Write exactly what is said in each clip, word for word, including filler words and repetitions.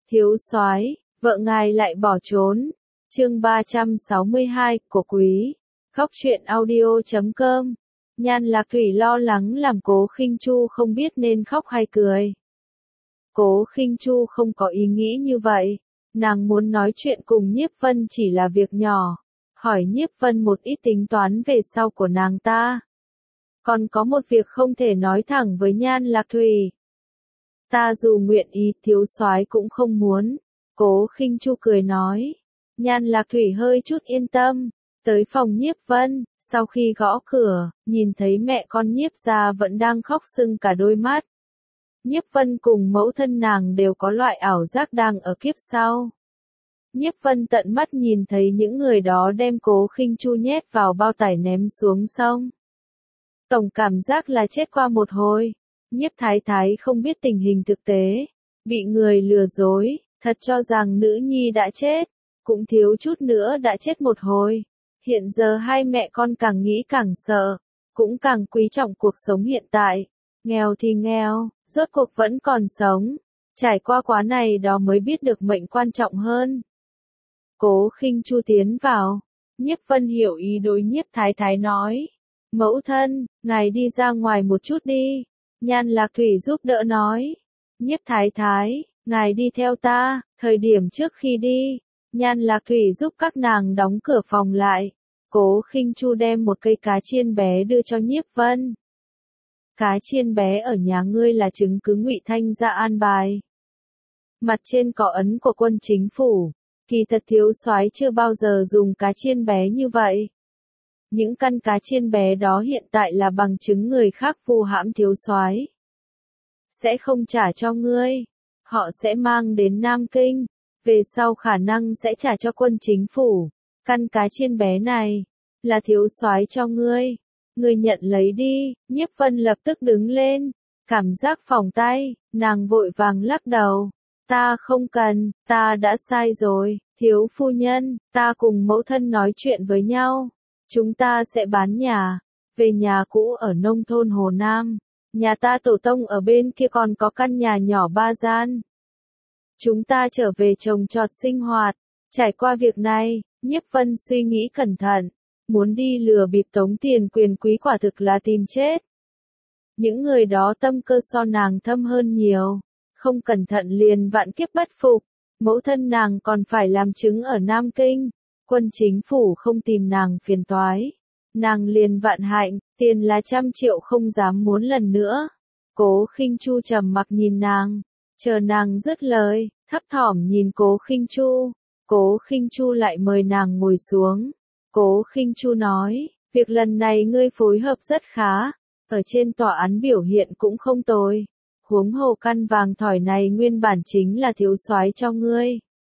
Thiếu soái, vợ ngài lại bỏ trốn. Chương ba trăm sáu mươi hai, của quý. Khóc chuyện audio chấm com. Nhan Lạc Thủy lo lắng làm Cố Khinh Chu không biết nên khóc hay cười. Cố Khinh Chu không có ý nghĩ như vậy. Nàng muốn nói chuyện cùng Nhiếp Vân chỉ là việc nhỏ. Hỏi Nhiếp Vân một ít tính toán về sau của nàng ta. Còn có một việc không thể nói thẳng với Nhan Lạc Thủy. Ta dù nguyện ý thiếu soái cũng không muốn. Cố Khinh Chu cười nói. Nhan Lạc Thủy hơi chút yên tâm. Tới phòng Nhiếp Vân, sau khi gõ cửa, nhìn thấy mẹ con Nhiếp gia vẫn đang khóc sưng cả đôi mắt. Nhiếp Vân cùng mẫu thân nàng đều có loại ảo giác đang ở kiếp sau. Nhiếp Vân tận mắt nhìn thấy những người đó đem Cố Khinh Chu nhét vào bao tải ném xuống sông. Tổng cảm giác là chết qua một hồi. Nhiếp Thái Thái không biết tình hình thực tế, bị người lừa dối, thật cho rằng nữ nhi đã chết, cũng thiếu chút nữa đã chết một hồi. Hiện giờ hai mẹ con càng nghĩ càng sợ, cũng càng quý trọng cuộc sống hiện tại. Nghèo thì nghèo, rốt cuộc vẫn còn sống. Trải qua quá này đó mới biết được mệnh quan trọng hơn. Cố Khinh Chu tiến vào. Nhiếp Vân hiểu ý đối Nhiếp Thái Thái nói. Mẫu thân, ngài đi ra ngoài một chút đi. Nhan Lạc Thủy giúp đỡ nói. Nhiếp Thái Thái, ngài đi theo ta. Thời điểm trước khi đi, Nhan Lạc Thủy giúp các nàng đóng cửa phòng lại. Cố Khinh Chu đem một cây cá chiên bé đưa cho Nhiếp Vân. Cá chiên bé ở nhà ngươi là chứng cứ Ngụy Thanh gia an bài. Mặt trên có ấn của quân chính phủ. Kỳ thật thiếu soái chưa bao giờ dùng cá chiên bé như vậy. Những căn cá chiên bé đó hiện tại là bằng chứng người khác vu hãm thiếu soái. Sẽ không trả cho ngươi. Họ sẽ mang đến Nam Kinh. Về sau khả năng sẽ trả cho quân chính phủ. Căn cá chiên bé này là thiếu soái cho ngươi. Ngươi nhận lấy đi. Nhiếp Vân lập tức đứng lên. Cảm giác phỏng tay. Nàng vội vàng lắc đầu. Ta không cần. Ta đã sai rồi. Thiếu phu nhân. Ta cùng mẫu thân nói chuyện với nhau. Chúng ta sẽ bán nhà. Về nhà cũ ở nông thôn Hồ Nam. Nhà ta tổ tông ở bên kia còn có căn nhà nhỏ ba gian. Chúng ta trở về trồng trọt sinh hoạt. Trải qua việc này, Nhiếp Vân suy nghĩ cẩn thận. Muốn đi lừa bịp tống tiền quyền quý quả thực là tìm chết. Những người đó tâm cơ so nàng thâm hơn nhiều. Không cẩn thận liền vạn kiếp bất phục. Mẫu thân nàng còn phải làm chứng ở Nam Kinh. Quân chính phủ không tìm nàng phiền toái. Nàng liền vạn hạnh, tiền là trăm triệu không dám muốn lần nữa. Cố Khinh Chu trầm mặc nhìn nàng. Chờ nàng dứt lời, thấp thỏm nhìn Cố Khinh Chu. Cố Khinh Chu lại mời nàng ngồi xuống. Cố Khinh Chu nói, việc lần này ngươi phối hợp rất khá. Ở trên tòa án biểu hiện cũng không tồi. Huống hồ căn vàng thỏi này nguyên bản chính là thiếu soái cho ngươi.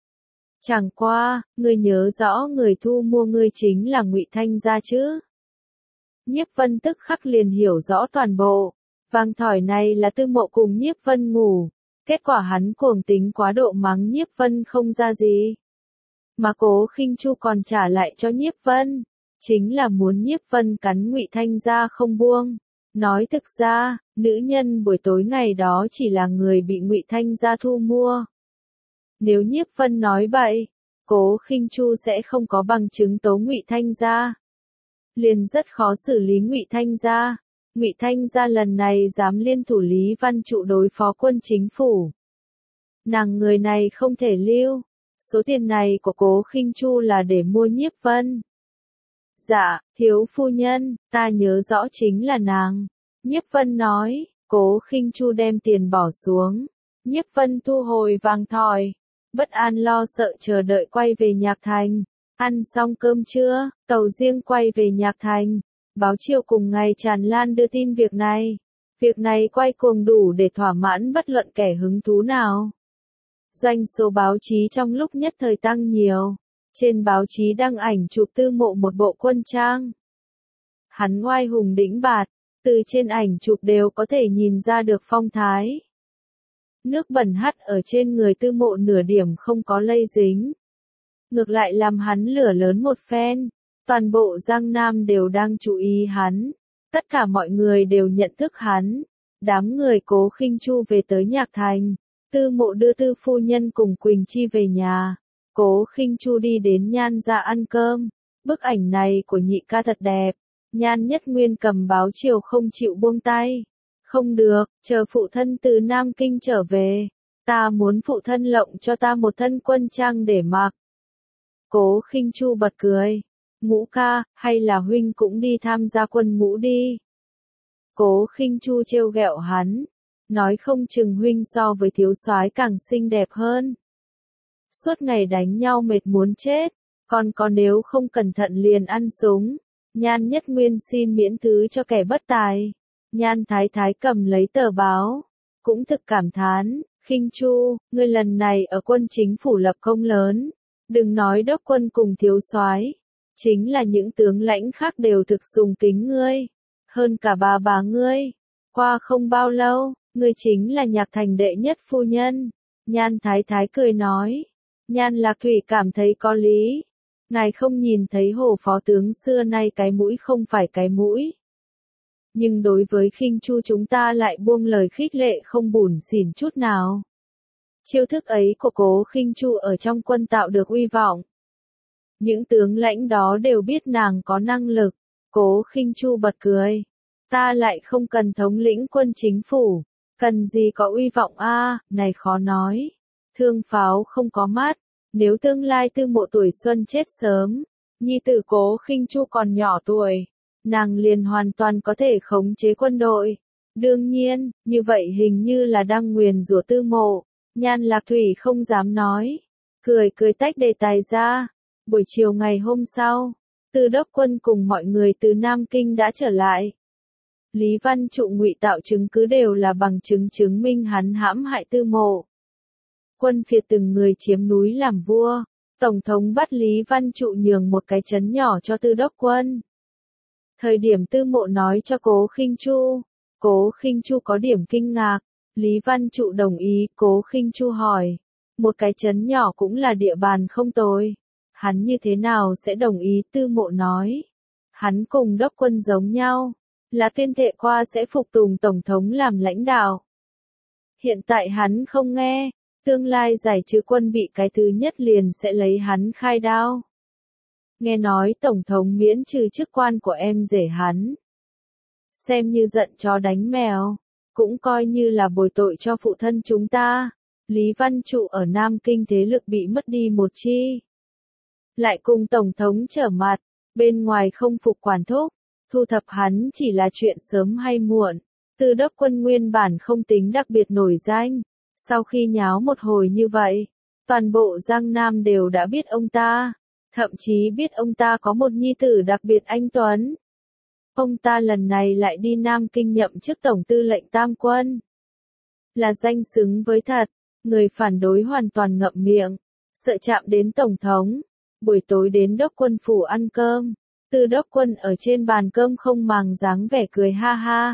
Chẳng qua, ngươi nhớ rõ người thu mua ngươi chính là Ngụy Thanh gia chứ. Nhiếp Vân tức khắc liền hiểu rõ toàn bộ. Vàng thỏi này là Tư Mộ cùng Nhiếp Vân ngủ. Kết quả hắn cuồng tính quá độ mắng Nhiếp Vân không ra gì. Mà Cố Khinh Chu còn trả lại cho Nhiếp Vân. Chính là muốn Nhiếp Vân cắn Ngụy Thanh gia không buông. Nói thực ra, nữ nhân buổi tối ngày đó chỉ là người bị Ngụy Thanh gia thu mua. Nếu Nhiếp Vân nói bậy, Cố Khinh Chu sẽ không có bằng chứng tố Ngụy Thanh gia. Liền rất khó xử lý Ngụy Thanh gia. Ngụy Thanh gia lần này dám liên thủ Lý Văn Trụ đối phó quân chính phủ. Nàng người này không thể lưu. Số tiền này của Cố Khinh Chu là để mua Nhiếp Vân. Dạ, thiếu phu nhân, ta nhớ rõ chính là nàng. Nhiếp Vân nói. Cố Khinh Chu đem tiền bỏ xuống. Nhiếp Vân thu hồi vàng thỏi. Bất an lo sợ chờ đợi quay về Nhạc Thành. Ăn xong cơm trưa, tàu riêng quay về Nhạc Thành. Báo chiều cùng ngày tràn lan đưa tin việc này. Việc này quay cuồng đủ để thỏa mãn bất luận kẻ hứng thú nào. Doanh số báo chí trong lúc nhất thời tăng nhiều. Trên báo chí đăng ảnh chụp Tư Mộ một bộ quân trang. Hắn oai hùng đĩnh bạt. Từ trên ảnh chụp đều có thể nhìn ra được phong thái. Nước bẩn hắt ở trên người Tư Mộ nửa điểm không có lây dính. Ngược lại làm hắn lửa lớn một phen. Toàn bộ Giang Nam đều đang chú ý hắn. Tất cả mọi người đều nhận thức hắn. Đám người Cố Khinh Chu về tới Nhạc Thành. Tư Mộ đưa Tư phu nhân cùng Quỳnh Chi về nhà. Cố Khinh Chu đi đến Nhan gia ăn cơm. Bức ảnh này của nhị ca thật đẹp. Nhan Nhất Nguyên cầm báo chiều không chịu buông tay. Không được, chờ phụ thân từ Nam Kinh trở về. Ta muốn phụ thân lộng cho ta một thân quân trang để mặc. Cố Khinh Chu bật cười. Ngũ ca, hay là huynh cũng đi tham gia quân ngũ đi. Cố Khinh Chu trêu ghẹo hắn. Nói không chừng huynh so với thiếu soái càng xinh đẹp hơn. Suốt ngày đánh nhau mệt muốn chết. Còn có nếu không cẩn thận liền ăn súng. Nhan Nhất Nguyên xin miễn thứ cho kẻ bất tài. Nhan Thái Thái cầm lấy tờ báo. Cũng thực cảm thán. Khinh Chu, ngươi lần này ở quân chính phủ lập công lớn. Đừng nói đốc quân cùng thiếu soái, chính là những tướng lãnh khác đều thực sùng kính ngươi. Hơn cả bà bà ngươi. Qua không bao lâu, ngươi chính là Nhạc Thành đệ nhất phu nhân. Nhan Thái Thái cười nói. Nhan Lạc Thủy cảm thấy có lý. Ngài không nhìn thấy Hồ phó tướng xưa nay cái mũi không phải cái mũi. Nhưng đối với Khinh Chu chúng ta lại buông lời khích lệ không bủn xỉn chút nào. Chiêu thức ấy của Cố Khinh Chu ở trong quân tạo được uy vọng. Những tướng lãnh đó đều biết nàng có năng lực. Cố Khinh Chu bật cười. Ta lại không cần thống lĩnh quân chính phủ. Cần gì có uy vọng a, à, này khó nói. Thương pháo không có mắt. Nếu tương lai Tư Mộ tuổi xuân chết sớm, nhi tử Cố Khinh Chu còn nhỏ tuổi, nàng liền hoàn toàn có thể khống chế quân đội. Đương nhiên, như vậy hình như là đang nguyền rủa Tư Mộ. Nhan Lạc Thủy không dám nói. Cười cười tách đề tài ra. Buổi chiều ngày hôm sau, Tư đốc quân cùng mọi người từ Nam Kinh đã trở lại. Lý Văn Trụ ngụy tạo chứng cứ đều là bằng chứng chứng minh hắn hãm hại Tư Mộ. Quân phiệt từng người chiếm núi làm vua. Tổng thống bắt Lý Văn Trụ nhường một cái trấn nhỏ cho Tư đốc quân. Thời điểm Tư Mộ nói cho Cố Khinh Chu, Cố Khinh Chu có điểm kinh ngạc. Lý Văn Trụ đồng ý. Cố Khinh Chu hỏi. Một cái trấn nhỏ cũng là địa bàn không tồi. Hắn như thế nào sẽ đồng ý? Tư Mộ nói. Hắn cùng đốc quân giống nhau. Là tuyên thệ qua sẽ phục tùng Tổng thống làm lãnh đạo. Hiện tại hắn không nghe. Tương lai giải trừ quân bị cái thứ nhất liền sẽ lấy hắn khai đao. Nghe nói Tổng thống miễn trừ chức quan của em rể hắn. Xem như giận chó đánh mèo. Cũng coi như là bồi tội cho phụ thân chúng ta. Lý Văn Trụ ở Nam Kinh thế lực bị mất đi một chi. Lại cùng Tổng thống trở mặt. Bên ngoài không phục quản thúc. Thu thập hắn chỉ là chuyện sớm hay muộn. Tư đốc quân nguyên bản không tính đặc biệt nổi danh. Sau khi nháo một hồi như vậy, toàn bộ Giang Nam đều đã biết ông ta. Thậm chí biết ông ta có một nhi tử đặc biệt anh tuấn. Ông ta lần này lại đi Nam Kinh nhậm chức tổng tư lệnh Tam quân. Là danh xứng với thật, người phản đối hoàn toàn ngậm miệng, sợ chạm đến Tổng thống. Buổi tối đến đốc quân phủ ăn cơm, Tư đốc quân ở trên bàn cơm không màng dáng vẻ cười ha ha.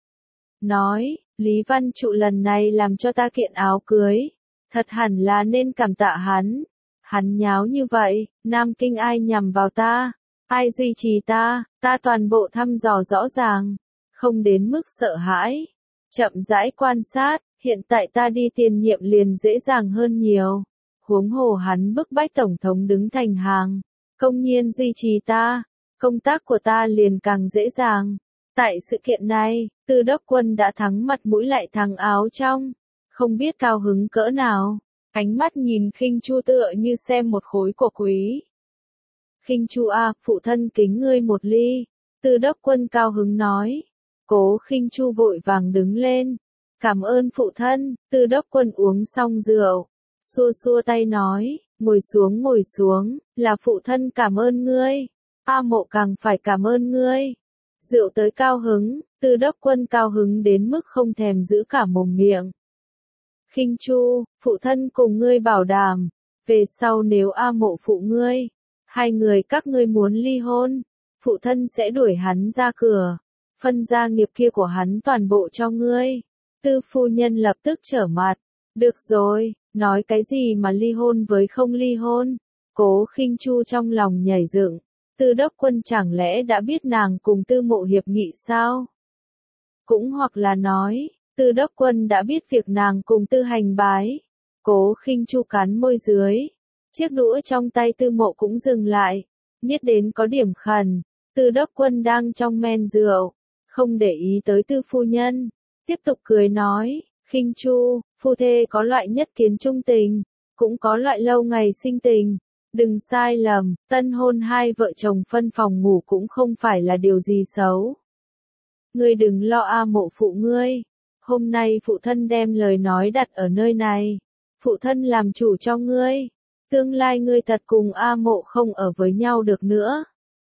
Nói, Lý Văn Trụ lần này làm cho ta kiện áo cưới. Thật hẳn là nên cảm tạ hắn. Hắn nháo như vậy, Nam Kinh ai nhằm vào ta, ai duy trì ta, ta toàn bộ thăm dò rõ ràng. Không đến mức sợ hãi. Chậm rãi quan sát, hiện tại ta đi tiền nhiệm liền dễ dàng hơn nhiều. Huống hồ hắn bức bách Tổng thống đứng thành hàng, công nhiên duy trì ta, công tác của ta liền càng dễ dàng. Tại sự kiện này, Tư đốc quân đã thắng mặt mũi lại thắng áo trong, không biết cao hứng cỡ nào. Ánh mắt nhìn Khinh Chu tựa như xem một khối của quý. Khinh Chu a, phụ thân kính ngươi một ly. Tư đốc quân cao hứng nói. Cố Khinh Chu vội vàng đứng lên. Cảm ơn phụ thân. Tư đốc quân uống xong rượu, xua xua tay nói, ngồi xuống ngồi xuống, là phụ thân cảm ơn ngươi. A Mộ càng phải cảm ơn ngươi. Rượu tới cao hứng, Tư đốc quân cao hứng đến mức không thèm giữ cả mồm miệng. Khinh Chu, phụ thân cùng ngươi bảo đảm, về sau nếu A Mộ phụ ngươi, hai người các ngươi muốn ly hôn, phụ thân sẽ đuổi hắn ra cửa, phân gia nghiệp kia của hắn toàn bộ cho ngươi. Tư phu nhân lập tức trở mặt. Được rồi, nói cái gì mà ly hôn với không ly hôn? Cố Khinh Chu trong lòng nhảy dựng. Tư đốc quân chẳng lẽ đã biết nàng cùng Tư Mộ hiệp nghị sao? Cũng hoặc là nói, Tư Đốc Quân đã biết việc nàng cùng Tư Hành bái. Cố Khinh Chu cắn môi dưới. Chiếc đũa trong tay Tư Mộ cũng dừng lại. Niết đến có điểm khẩn. Tư Đốc Quân đang trong men rượu. Không để ý tới Tư phu nhân. Tiếp tục cười nói. Khinh Chu, phu thê có loại nhất kiến trung tình. Cũng có loại lâu ngày sinh tình. Đừng sai lầm, tân hôn hai vợ chồng phân phòng ngủ cũng không phải là điều gì xấu. Ngươi đừng lo A Mộ phụ ngươi. Hôm nay phụ thân đem lời nói đặt ở nơi này. Phụ thân làm chủ cho ngươi. Tương lai ngươi thật cùng A Mộ không ở với nhau được nữa.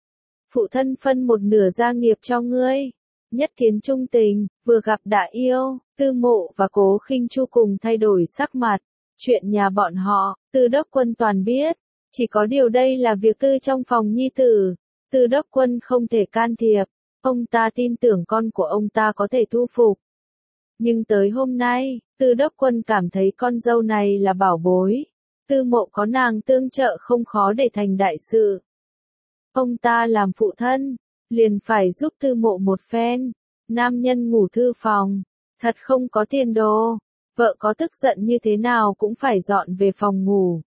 Phụ thân phân một nửa gia nghiệp cho ngươi. Nhất kiến trung tình, vừa gặp đã yêu. Tư Mộ và Cố Khinh Chu cùng thay đổi sắc mặt. Chuyện nhà bọn họ, Tư Đốc Quân toàn biết. Chỉ có điều đây là việc tư trong phòng nhi tử. Tư Đốc Quân không thể can thiệp. Ông ta tin tưởng con của ông ta có thể thu phục. Nhưng tới hôm nay, Tư Đốc Quân cảm thấy con dâu này là bảo bối. Tư Mộ có nàng tương trợ không khó để thành đại sự. Ông ta làm phụ thân, liền phải giúp Tư Mộ một phen. Nam nhân ngủ thư phòng, thật không có tiền đồ. Vợ có tức giận như thế nào cũng phải dọn về phòng ngủ.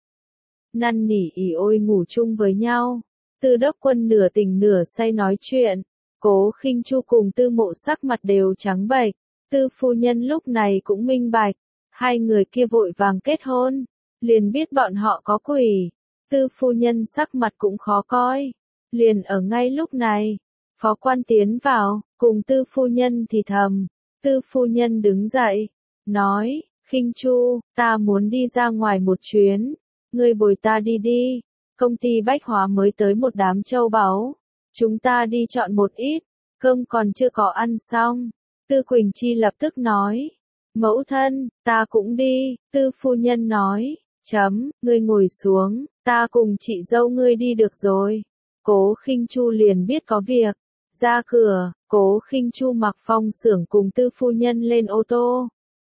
Năn nỉ ỉ ôi ngủ chung với nhau. Tư Đốc Quân nửa tỉnh nửa say nói chuyện. Cố Khinh Chu cùng Tư Mộ sắc mặt đều trắng bệch. Tư phu nhân lúc này cũng minh bạch. Hai người kia vội vàng kết hôn. Liền biết bọn họ có quỷ. Tư phu nhân sắc mặt cũng khó coi. Liền ở ngay lúc này. Phó quan tiến vào, cùng Tư phu nhân thì thầm. Tư phu nhân đứng dậy. Nói, Khinh Chu, ta muốn đi ra ngoài một chuyến. Ngươi bồi ta đi đi. Công ty bách hóa mới tới một đám châu báu. Chúng ta đi chọn một ít. Cơm còn chưa có ăn xong. Tư Quỳnh Chi lập tức nói. Mẫu thân, ta cũng đi. Tư phu nhân nói. Chấm, ngươi ngồi xuống. Ta cùng chị dâu ngươi đi được rồi. Cố Khinh Chu liền biết có việc. Ra cửa, Cố Khinh Chu mặc phong xưởng cùng Tư phu nhân lên ô tô.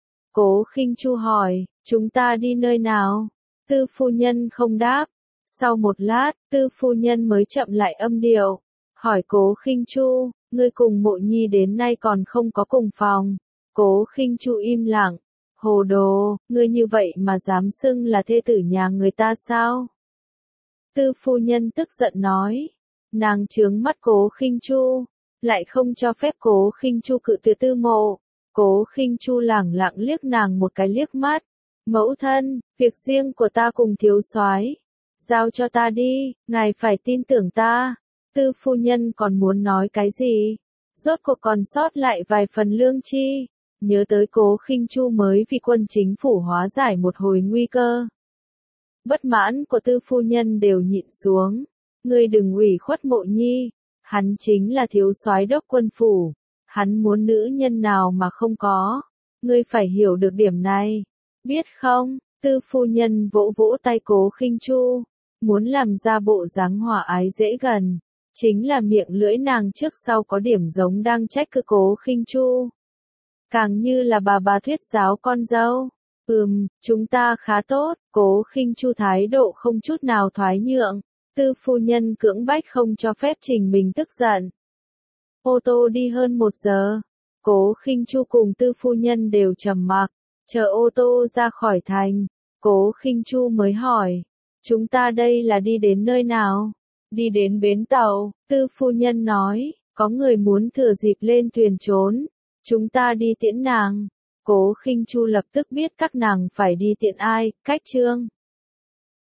Cố Khinh Chu hỏi, chúng ta đi nơi nào? Tư phu nhân không đáp. Sau một lát, Tư phu nhân mới chậm lại âm điệu. Hỏi Cố Khinh Chu, ngươi cùng Mộ Nhi đến nay còn không có cùng phòng. Cố Khinh Chu im lặng. Hồ đồ, ngươi như vậy mà dám xưng là thê tử nhà người ta sao? Tư phu nhân tức giận nói. Nàng trướng mắt Cố Khinh Chu, lại không cho phép Cố Khinh Chu cự tuyệt Tư Mộ. Cố Khinh Chu lẳng lặng liếc nàng một cái liếc mắt. Mẫu thân, việc riêng của ta cùng thiếu soái, giao cho ta đi, ngài phải tin tưởng ta. Tư phu nhân còn muốn nói cái gì? Rốt cuộc còn sót lại vài phần lương chi. Nhớ tới Cố Khinh Chu mới vì quân chính phủ hóa giải một hồi nguy cơ. Bất mãn của Tư phu nhân đều nhịn xuống. Ngươi đừng ủy khuất Mộ Nhi. Hắn chính là thiếu soái đốc quân phủ. Hắn muốn nữ nhân nào mà không có. Ngươi phải hiểu được điểm này. Biết không? Tư phu nhân vỗ vỗ tay Cố Khinh Chu. Muốn làm ra bộ dáng hòa ái dễ gần. Chính là miệng lưỡi nàng trước sau có điểm giống đang trách cứ Cố Khinh Chu. Càng như là bà bà thuyết giáo con dâu. Ừm, chúng ta khá tốt. Cố Khinh Chu thái độ không chút nào thoái nhượng. Tư phu nhân cưỡng bách không cho phép Trình mình tức giận. Ô tô đi hơn một giờ. Cố Khinh Chu cùng Tư phu nhân đều trầm mặc. Chờ ô tô ra khỏi thành. Cố Khinh Chu mới hỏi. Chúng ta đây là đi đến nơi nào? Đi đến bến tàu. Tư phu nhân nói. Có người muốn thừa dịp lên thuyền trốn. Chúng ta đi tiễn nàng. Cố Khinh Chu lập tức biết các nàng phải đi tiễn ai. Cách chương